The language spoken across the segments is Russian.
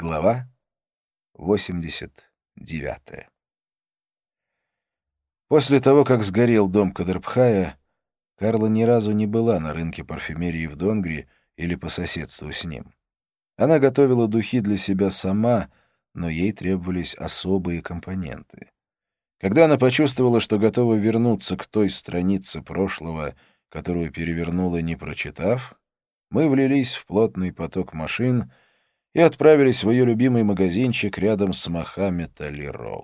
Глава 89. После того, как сгорел дом Кадрбхая, Карла ни разу не была на рынке парфюмерии в Донгри или по соседству с ним. Она готовила духи для себя сама, но ей требовались особые компоненты. Когда она почувствовала, что готова вернуться к той странице прошлого, которую перевернула, не прочитав, мы влились в плотный поток машин и отправились в ее любимый магазинчик рядом с Мохаммед Али Роуд.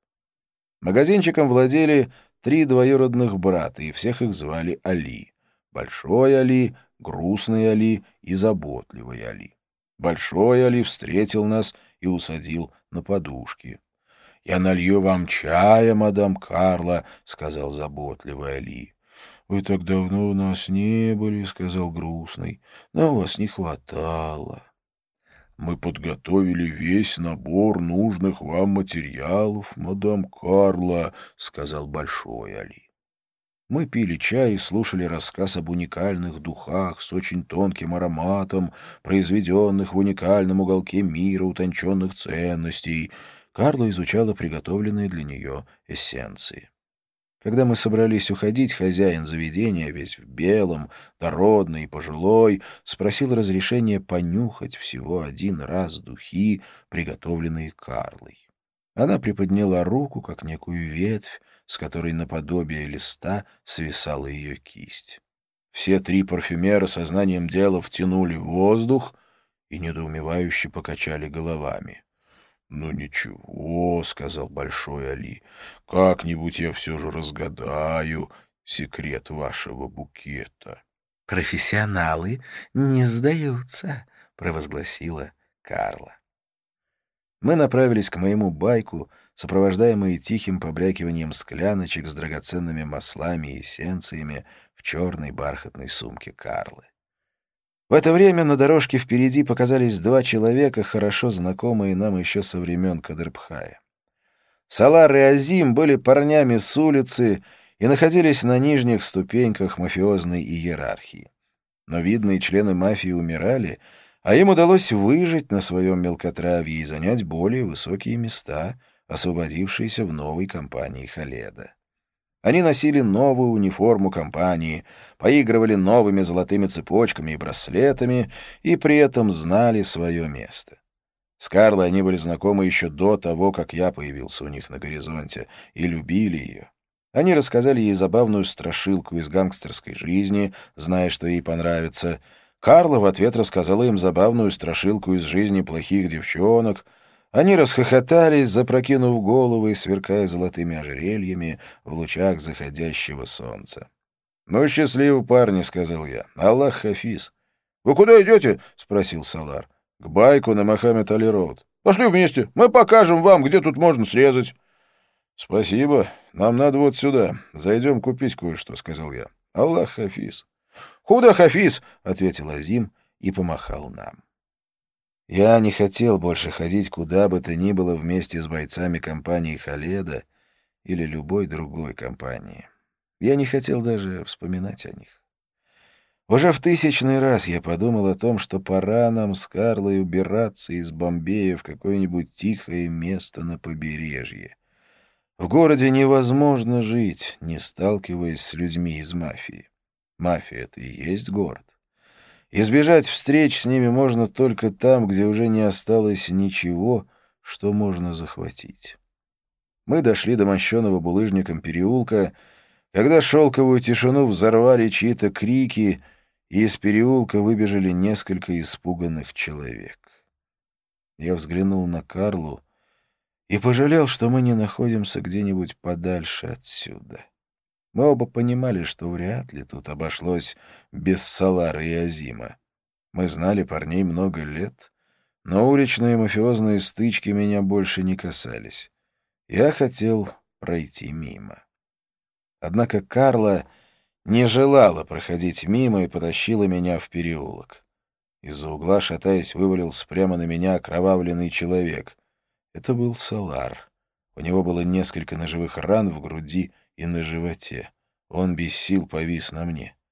Магазинчиком владели 3 двоюродных брата, и всех их звали Али. Большой Али, грустный Али и заботливый Али. Большой Али встретил нас и усадил на подушки. «Я налью вам чая, мадам Карла», — сказал заботливый Али. «Вы так давно у нас не были», — сказал грустный. «Нам вас не хватало». «Мы подготовили весь набор нужных вам материалов, мадам Карла», — сказал Большой Али. Мы пили чай и слушали рассказ об уникальных духах с очень тонким ароматом, произведенных в уникальном уголке мира утонченных ценностей. Карла изучала приготовленные для нее эссенции. Когда мы собрались уходить, хозяин заведения, весь в белом, дородный и пожилой, спросил разрешения понюхать всего один раз духи, приготовленные Карлой. Она приподняла руку, как некую ветвь, с которой наподобие листа свисала ее кисть. Все 3 парфюмера сознанием дела втянули воздух и недоумевающе покачали головами. «Ну ничего», — сказал Большой Али, — «как-нибудь я все же разгадаю секрет вашего букета». «Профессионалы не сдаются», — провозгласила Карла. Мы направились к моему байку, сопровождаемые тихим побрякиванием скляночек с драгоценными маслами и эссенциями в черной бархатной сумке Карлы. В это время на дорожке впереди показались 2 человека, хорошо знакомые нам еще со времен Кадрбхая. Салар и Азим были парнями с улицы и находились на нижних ступеньках мафиозной иерархии. Но видные члены мафии умирали, а им удалось выжить на своем мелкотравье и занять более высокие места, освободившиеся в новой компании Халеда. Они носили новую униформу компании, поигрывали новыми золотыми цепочками и браслетами и при этом знали свое место. С Карлой они были знакомы еще до того, как я появился у них на горизонте, и любили ее. Они рассказали ей забавную страшилку из гангстерской жизни, зная, что ей понравится. Карла в ответ рассказала им забавную страшилку из жизни плохих девчонок. Они расхохотались, запрокинув головы и сверкая золотыми ожерельями в лучах заходящего солнца. «Ну, счастливы парни», — сказал я. «Аллах хафиз». «Вы куда идете?» — спросил Салар. «К байку на Мохаммед Али Роуд». «Пошли вместе. Мы покажем вам, где тут можно срезать». «Спасибо. Нам надо вот сюда. Зайдем купить кое-что», — сказал я. «Аллах хафиз». «Худа хафиз», — ответил Азим и помахал нам. Я не хотел больше ходить куда бы то ни было вместе с бойцами компании Халеда или любой другой компании. Я не хотел даже вспоминать о них. Уже в 1000-й раз я подумал о том, что пора нам с Карлой убираться из Бомбея в какое-нибудь тихое место на побережье. В городе невозможно жить, не сталкиваясь с людьми из мафии. Мафия — это и есть город. Избежать встреч с ними можно только там, где уже не осталось ничего, что можно захватить. Мы дошли до мощенного булыжником переулка, когда шелковую тишину взорвали чьи-то крики, и из переулка выбежали несколько испуганных человек. Я взглянул на Карлу и пожалел, что мы не находимся где-нибудь подальше отсюда. Мы оба понимали, что вряд ли тут обошлось без Салара и Азима. Мы знали парней много лет, но уличные мафиозные стычки меня больше не касались. Я хотел пройти мимо. Однако Карла не желала проходить мимо и потащила меня в переулок. Из-за угла, шатаясь, вывалился прямо на меня окровавленный человек. Это был Салар. У него было несколько ножевых ран в груди и на животе. Он без сил повис на мне.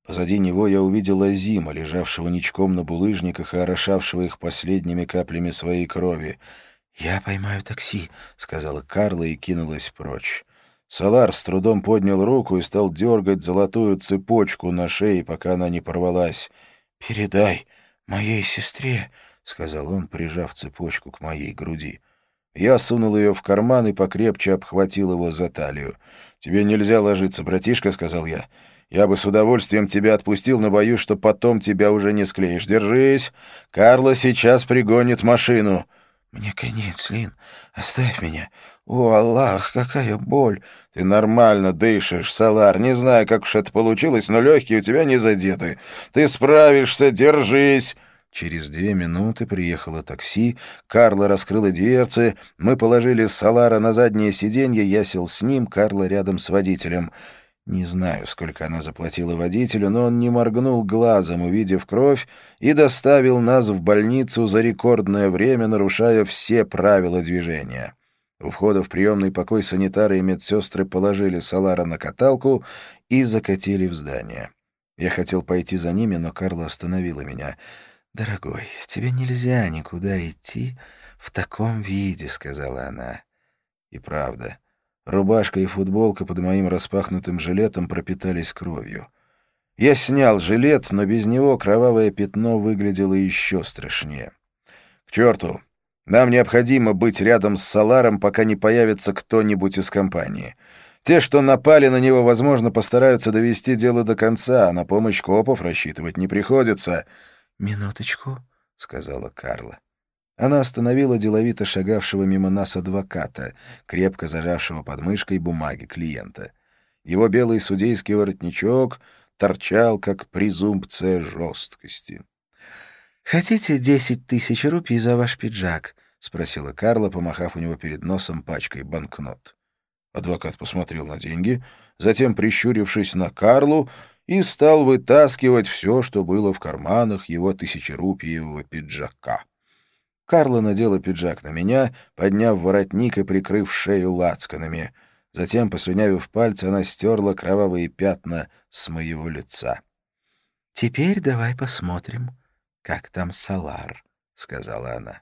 Позади него я увидел Азима, лежавшего ничком на булыжниках и орошавшего их последними каплями своей крови. «Я поймаю такси», — сказала Карла и кинулась прочь. Салар с трудом поднял руку и стал дергать золотую цепочку на шее, пока она не порвалась. «Передай моей сестре», — сказал он, прижав цепочку к моей груди. Я сунул ее в карман и покрепче обхватил его за талию. «Тебе нельзя ложиться, братишка», — сказал я. «Я бы с удовольствием тебя отпустил, но боюсь, что потом тебя уже не склеишь. Держись! Карла сейчас пригонит машину». «Мне конец, Лин. Оставь меня. О, Аллах, какая боль!» «Ты нормально дышишь, Салар. Не знаю, как уж это получилось, но легкие у тебя не задеты. Ты справишься, держись!» Через 2 минуты приехало такси, Карла раскрыла дверцы, мы положили Салара на заднее сиденье, я сел с ним, Карла рядом с водителем. Не знаю, сколько она заплатила водителю, но он не моргнул глазом, увидев кровь, и доставил нас в больницу за рекордное время, нарушая все правила движения. У входа в приемный покой санитары и медсестры положили Салара на каталку и закатили в здание. Я хотел пойти за ними, но Карла остановила меня. «Дорогой, тебе нельзя никуда идти в таком виде», — сказала она. И правда. Рубашка и футболка под моим распахнутым жилетом пропитались кровью. Я снял жилет, но без него кровавое пятно выглядело еще страшнее. «К черту! Нам необходимо быть рядом с Саларом, пока не появится кто-нибудь из компании. Те, что напали на него, возможно, постараются довести дело до конца, а на помощь копов рассчитывать не приходится». «Минуточку», — сказала Карла. Она остановила деловито шагавшего мимо нас адвоката, крепко зажавшего под мышкой бумаги клиента. Его белый судейский воротничок торчал, как презумпция жесткости. «Хотите 10 000 рупий за ваш пиджак?» — спросила Карла, помахав у него перед носом пачкой банкнот. Адвокат посмотрел на деньги, затем, прищурившись на Карлу, и стал вытаскивать все, что было в карманах его 1000-рупиевого пиджака. Карла надела пиджак на меня, подняв воротник и прикрыв шею лацканами. Затем, послюнявив пальцы, она стерла кровавые пятна с моего лица. «Теперь давай посмотрим, как там Салар», — сказала она.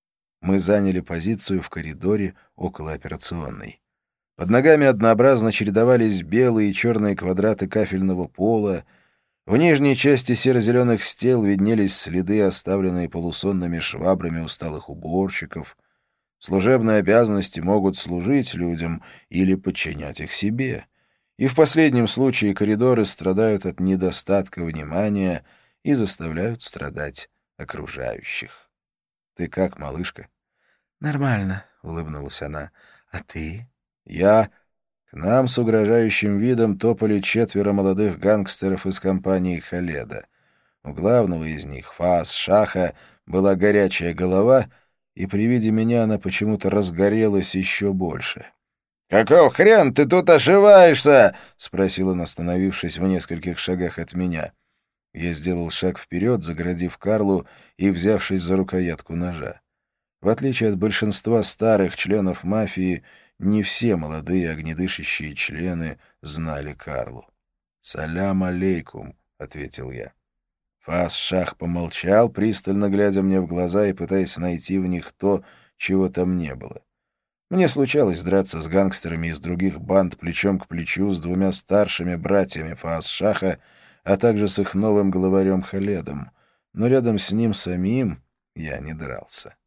Мы заняли позицию в коридоре около операционной. Под ногами однообразно чередовались белые и черные квадраты кафельного пола. В нижней части серо-зеленых стел виднелись следы, оставленные полусонными швабрами усталых уборщиков. Служебные обязанности могут служить людям или подчинять их себе. И в последнем случае коридоры страдают от недостатка внимания и заставляют страдать окружающих. «Ты как, малышка?» «Нормально», — улыбнулась она. «А ты?» «Я...» К нам с угрожающим видом топали 4 молодых гангстеров из компании Халеда. У главного из них, Фаас Шаха, была горячая голова, и при виде меня она почему-то разгорелась еще больше. «Каков хрен ты тут ошиваешься?» — спросил он, остановившись в нескольких шагах от меня. Я сделал шаг вперед, заградив Карлу и взявшись за рукоятку ножа. В отличие от большинства старых членов мафии, не все молодые огнедышащие члены знали Карлу. «Салям алейкум», — ответил я. Фаас-Шах помолчал, пристально глядя мне в глаза и пытаясь найти в них то, чего там не было. Мне случалось драться с гангстерами из других банд плечом к плечу с 2 старшими братьями Фаас-Шаха, а также с их новым главарем Халедом, но рядом с ним самим я не дрался.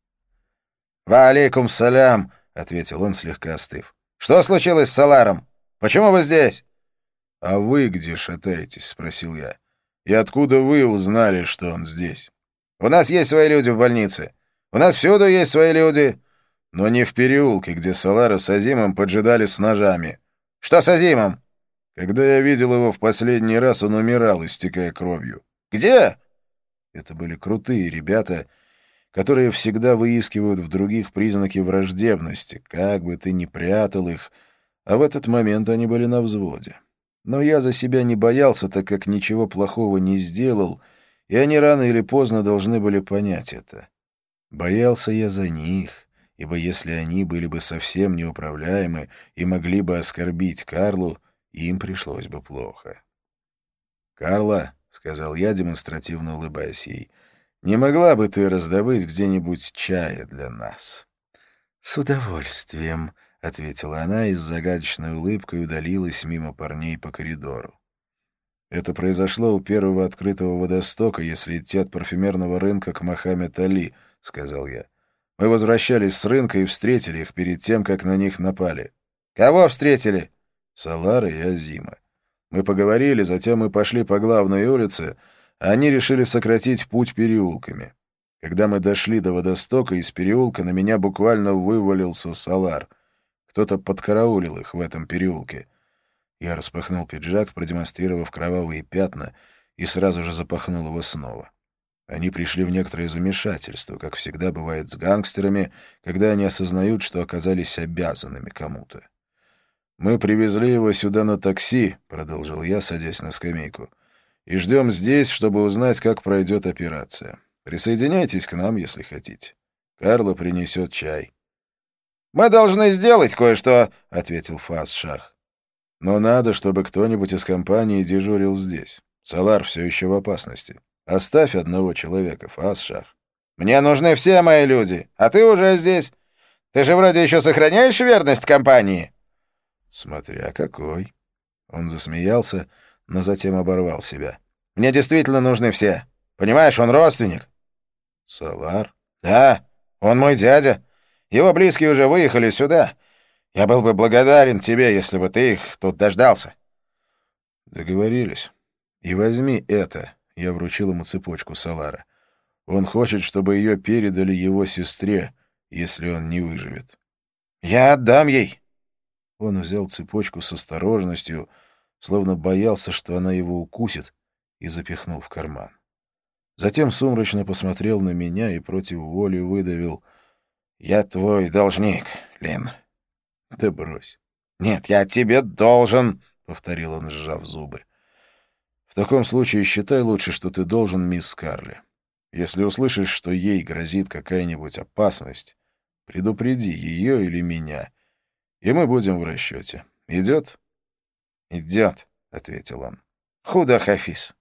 «Ва алейкум салям», — ответил он, слегка остыв. «Что случилось с Саларом? Почему вы здесь?» «А вы где шатаетесь?» — спросил я. «И откуда вы узнали, что он здесь?» «У нас есть свои люди в больнице. У нас всюду есть свои люди». «Но не в переулке, где Салара с Азимом поджидали с ножами». «Что с Азимом?» «Когда я видел его в последний раз, он умирал, истекая кровью». «Где?» Это были крутые ребята, которые всегда выискивают в других признаки враждебности, как бы ты ни прятал их, а в этот момент они были на взводе. Но я за себя не боялся, так как ничего плохого не сделал, и они рано или поздно должны были понять это. Боялся я за них, ибо если они были бы совсем неуправляемы и могли бы оскорбить Карлу, им пришлось бы плохо. «Карла», — сказал я, демонстративно улыбаясь ей, — «не могла бы ты раздобыть где-нибудь чая для нас?» «С удовольствием», — ответила она и с загадочной улыбкой удалилась мимо парней по коридору. Это произошло у первого открытого водостока, если идти от парфюмерного рынка к Мохаммед-Али, — сказал я. Мы возвращались с рынка и встретили их перед тем, как на них напали. Кого встретили? Салара и Азима. Мы поговорили, затем мы пошли по главной улице, а они решили сократить путь переулками. Когда мы дошли до водостока, из переулка на меня буквально вывалился Салар. Кто-то подкараулил их в этом переулке. Я распахнул пиджак, продемонстрировав кровавые пятна, и сразу же запахнул его снова. Они пришли в некоторое замешательство, как всегда бывает с гангстерами, когда они осознают, что оказались обязанными кому-то. «Мы привезли его сюда на такси», — продолжил я, садясь на скамейку, «и ждем здесь, чтобы узнать, как пройдет операция. Присоединяйтесь к нам, если хотите. Карло принесет чай». «Мы должны сделать кое-что», — ответил Фас-Шах. «Но надо, чтобы кто-нибудь из компании дежурил здесь. Салар все еще в опасности. Оставь одного человека, Фас-Шах». «Мне нужны все мои люди, а ты уже здесь. Ты же вроде еще сохраняешь верность компании?» «Смотря какой». Он засмеялся, но затем оборвал себя. «Мне действительно нужны все. Понимаешь, он родственник». «Салар?» «Да, он мой дядя. Его близкие уже выехали сюда. Я был бы благодарен тебе, если бы ты их тут дождался». «Договорились. И возьми это». Я вручил ему цепочку Салара. «Он хочет, чтобы ее передали его сестре, если он не выживет». «Я отдам ей». Он взял цепочку с осторожностью, словно боялся, что она его укусит, и запихнул в карман. Затем сумрачно посмотрел на меня и против воли выдавил: «Я твой должник, Лин». «Да брось». «Нет, я тебе должен», — повторил он, сжав зубы. «В таком случае считай лучше, что ты должен мисс Карли. Если услышишь, что ей грозит какая-нибудь опасность, предупреди ее или меня, и мы будем в расчете. Идет?» «Идет», — ответил он. «Худа, Хафиз».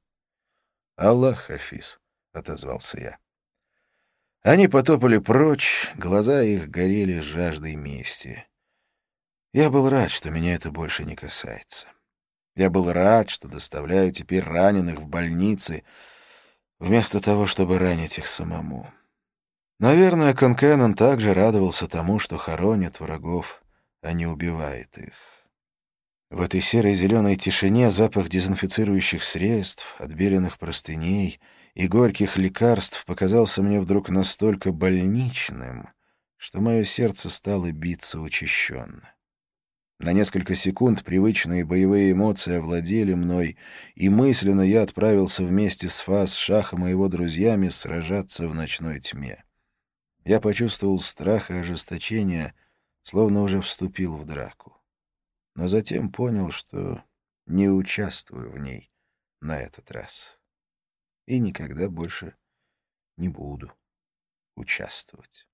«Аллах, Хафиз», — отозвался я. Они потопали прочь, глаза их горели жаждой мести. Я был рад, что меня это больше не касается. Я был рад, что доставляю теперь раненых в больницы, вместо того, чтобы ранить их самому. Наверное, Конкэнон также радовался тому, что хоронит врагов, а не убивает их. В этой серой зеленой тишине запах дезинфицирующих средств, отбеленных простыней и горьких лекарств показался мне вдруг настолько больничным, что мое сердце стало биться учащенно. На несколько секунд привычные боевые эмоции овладели мной, и мысленно я отправился вместе с Фас-Шахом и его друзьями сражаться в ночной тьме. Я почувствовал страх и ожесточение, словно уже вступил в драку. Но затем понял, что не участвую в ней на этот раз. И никогда больше не буду участвовать.